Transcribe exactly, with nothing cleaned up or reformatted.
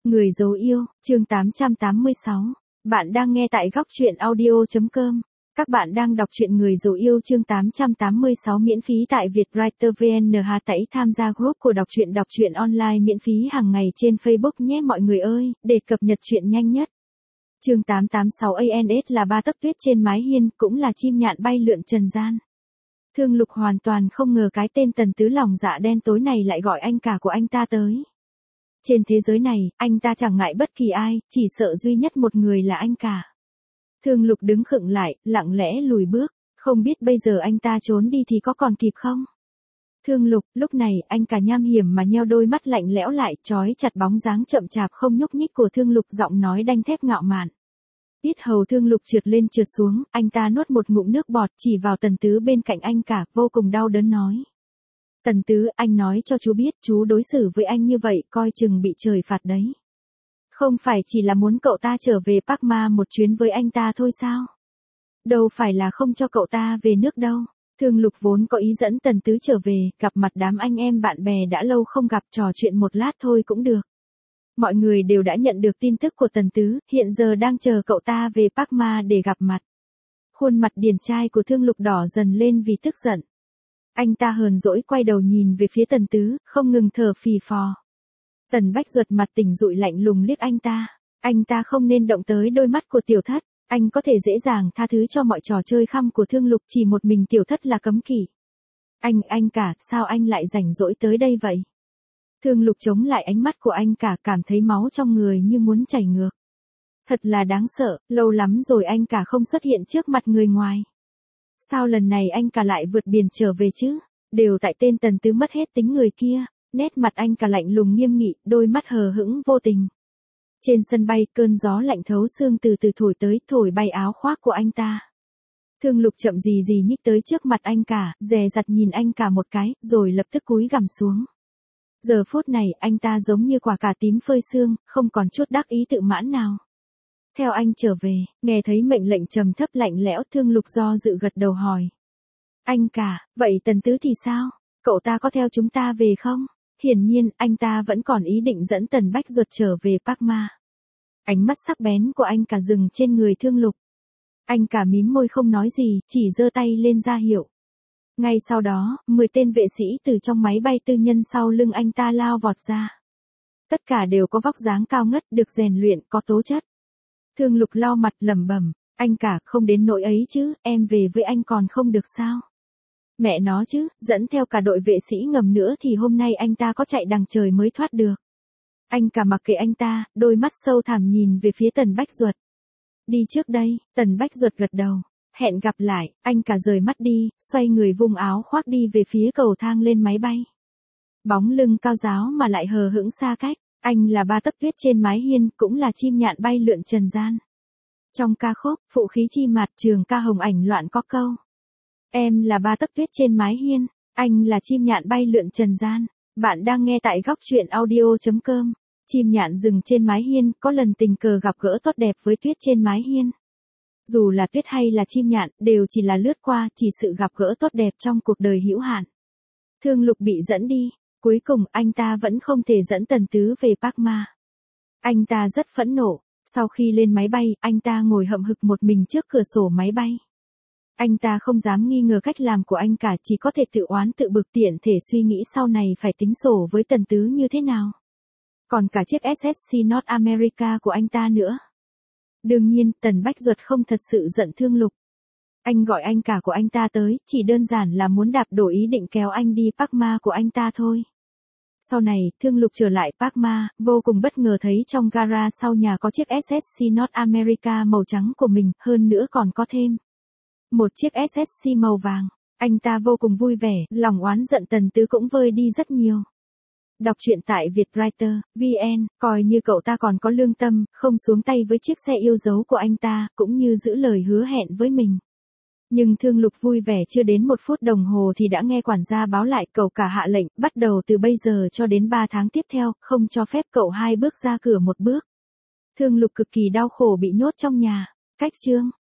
Người dấu yêu, chương tám trăm tám mươi sáu. Bạn đang nghe tại góc truyện audio chấm com. Các bạn đang đọc truyện Người dấu yêu chương tám trăm tám mươi sáu miễn phí tại Vietwriter vê en. Hà Tẩy tham gia group của đọc truyện đọc truyện online miễn phí hàng ngày trên Facebook nhé mọi người ơi, để cập nhật truyện nhanh nhất. Chương tám trăm tám mươi sáu a en ét là ba tấc tuyết trên mái hiên, cũng là chim nhạn bay lượn trần gian. Thương Lục hoàn toàn không ngờ cái tên Tần Tứ lòng dạ đen tối này lại gọi anh cả của anh ta tới. Trên thế giới này, anh ta chẳng ngại bất kỳ ai, chỉ sợ duy nhất một người là anh cả. Thương Lục đứng khựng lại, lặng lẽ lùi bước, không biết bây giờ anh ta trốn đi thì có còn kịp không? Thương Lục, lúc này anh cả nham hiểm mà nheo đôi mắt lạnh lẽo lại, trói chặt bóng dáng chậm chạp không nhúc nhích của Thương Lục, giọng nói đanh thép ngạo mạn. Tiết hầu Thương Lục trượt lên trượt xuống, anh ta nuốt một ngụm nước bọt chỉ vào Tần Tứ bên cạnh anh cả, vô cùng đau đớn nói. Tần Tứ, anh nói cho chú biết, chú đối xử với anh như vậy, coi chừng bị trời phạt đấy. Không phải chỉ là muốn cậu ta trở về Park Ma một chuyến với anh ta thôi sao? Đâu phải là không cho cậu ta về nước đâu. Thương Lục vốn có ý dẫn Tần Tứ trở về, gặp mặt đám anh em bạn bè đã lâu không gặp, trò chuyện một lát thôi cũng được. Mọi người đều đã nhận được tin tức của Tần Tứ, hiện giờ đang chờ cậu ta về Park Ma để gặp mặt. Khuôn mặt điển trai của Thương Lục đỏ dần lên vì tức giận. Anh ta hờn dỗi quay đầu nhìn về phía Tần Tứ, không ngừng thở phì phò. Tần Bách Duật mặt tỉnh dụi lạnh lùng liếc anh ta. Anh ta không nên động tới đôi mắt của tiểu thất. Anh có thể dễ dàng tha thứ cho mọi trò chơi khăm của Thương Lục, chỉ một mình tiểu thất là cấm kỵ. Anh, anh cả, sao anh lại rảnh rỗi tới đây vậy? Thương Lục chống lại ánh mắt của anh cả, cảm thấy máu trong người như muốn chảy ngược. Thật là đáng sợ, lâu lắm rồi anh cả không xuất hiện trước mặt người ngoài. Sao lần này anh cả lại vượt biển trở về chứ? Đều tại tên Tần Tứ mất hết tính người kia. Nét mặt anh cả lạnh lùng nghiêm nghị, đôi mắt hờ hững vô tình. Trên sân bay, cơn gió lạnh thấu xương từ từ thổi tới, thổi bay áo khoác của anh ta. Thương Lục chậm gì gì nhích tới trước mặt anh cả, dè dặt nhìn anh cả một cái, rồi lập tức cúi gằm xuống. Giờ phút này, anh ta giống như quả cà tím phơi sương, không còn chút đắc ý tự mãn nào. Theo anh trở về, nghe thấy mệnh lệnh trầm thấp lạnh lẽo, Thương Lục do dự gật đầu hỏi. Anh cả, vậy Tần Tứ thì sao? Cậu ta có theo chúng ta về không? Hiển nhiên, anh ta vẫn còn ý định dẫn Tần Bách Duật trở về Park Ma. Ánh mắt sắc bén của anh cả dừng trên người Thương Lục. Anh cả mím môi không nói gì, chỉ giơ tay lên ra hiệu. Ngay sau đó, mười tên vệ sĩ từ trong máy bay tư nhân sau lưng anh ta lao vọt ra. Tất cả đều có vóc dáng cao ngất, được rèn luyện, có tố chất. Thương Lục lau mặt lẩm bẩm, anh cả, không đến nỗi ấy chứ, em về với anh còn không được sao? Mẹ nó chứ, dẫn theo cả đội vệ sĩ ngầm nữa thì hôm nay anh ta có chạy đằng trời mới thoát được. Anh cả mặc kệ anh ta, đôi mắt sâu thẳm nhìn về phía Tần Bách Duật. Đi trước đây, Tần Bách Duật gật đầu. Hẹn gặp lại, anh cả rời mắt đi, xoay người vung áo khoác đi về phía cầu thang lên máy bay. Bóng lưng cao ráo mà lại hờ hững xa cách, anh là ba tấc tuyết trên mái hiên, cũng là chim nhạn bay lượn trần gian. Trong ca khúc, phụ khí chi mạt trường ca hồng ảnh loạn có câu. Em là ba tấc tuyết trên mái hiên, anh là chim nhạn bay lượn trần gian. Bạn đang nghe tại góc truyện audio chấm com. Chim nhạn dừng trên mái hiên, có lần tình cờ gặp gỡ tốt đẹp với tuyết trên mái hiên. Dù là tuyết hay là chim nhạn, đều chỉ là lướt qua, chỉ sự gặp gỡ tốt đẹp trong cuộc đời hữu hạn. Thương Lục bị dẫn đi, cuối cùng anh ta vẫn không thể dẫn Tần Tứ về Park Ma. Anh ta rất phẫn nộ, sau khi lên máy bay, anh ta ngồi hậm hực một mình trước cửa sổ máy bay. Anh ta không dám nghi ngờ cách làm của anh cả, chỉ có thể tự oán tự bực, tiện thể suy nghĩ sau này phải tính sổ với Tần Tứ như thế nào. Còn cả chiếc ét ét xê North America của anh ta nữa. Đương nhiên, Tần Bách Duật không thật sự giận Thương Lục. Anh gọi anh cả của anh ta tới, chỉ đơn giản là muốn đạp đổ ý định kéo anh đi Park Ma của anh ta thôi. Sau này, Thương Lục trở lại Park Ma, vô cùng bất ngờ thấy trong gara sau nhà có chiếc ét ét xê North America màu trắng của mình, hơn nữa còn có thêm một chiếc ét ét xê màu vàng. Anh ta vô cùng vui vẻ, lòng oán giận Tần Tứ cũng vơi đi rất nhiều. Đọc truyện tại Vietwriter vê en, coi như cậu ta còn có lương tâm, không xuống tay với chiếc xe yêu dấu của anh ta, cũng như giữ lời hứa hẹn với mình. Nhưng Thương Lục vui vẻ chưa đến một phút đồng hồ thì đã nghe quản gia báo lại, cậu cả hạ lệnh, bắt đầu từ bây giờ cho đến ba tháng tiếp theo, không cho phép cậu hai bước ra cửa một bước. Thương Lục cực kỳ đau khổ bị nhốt trong nhà. Cách chương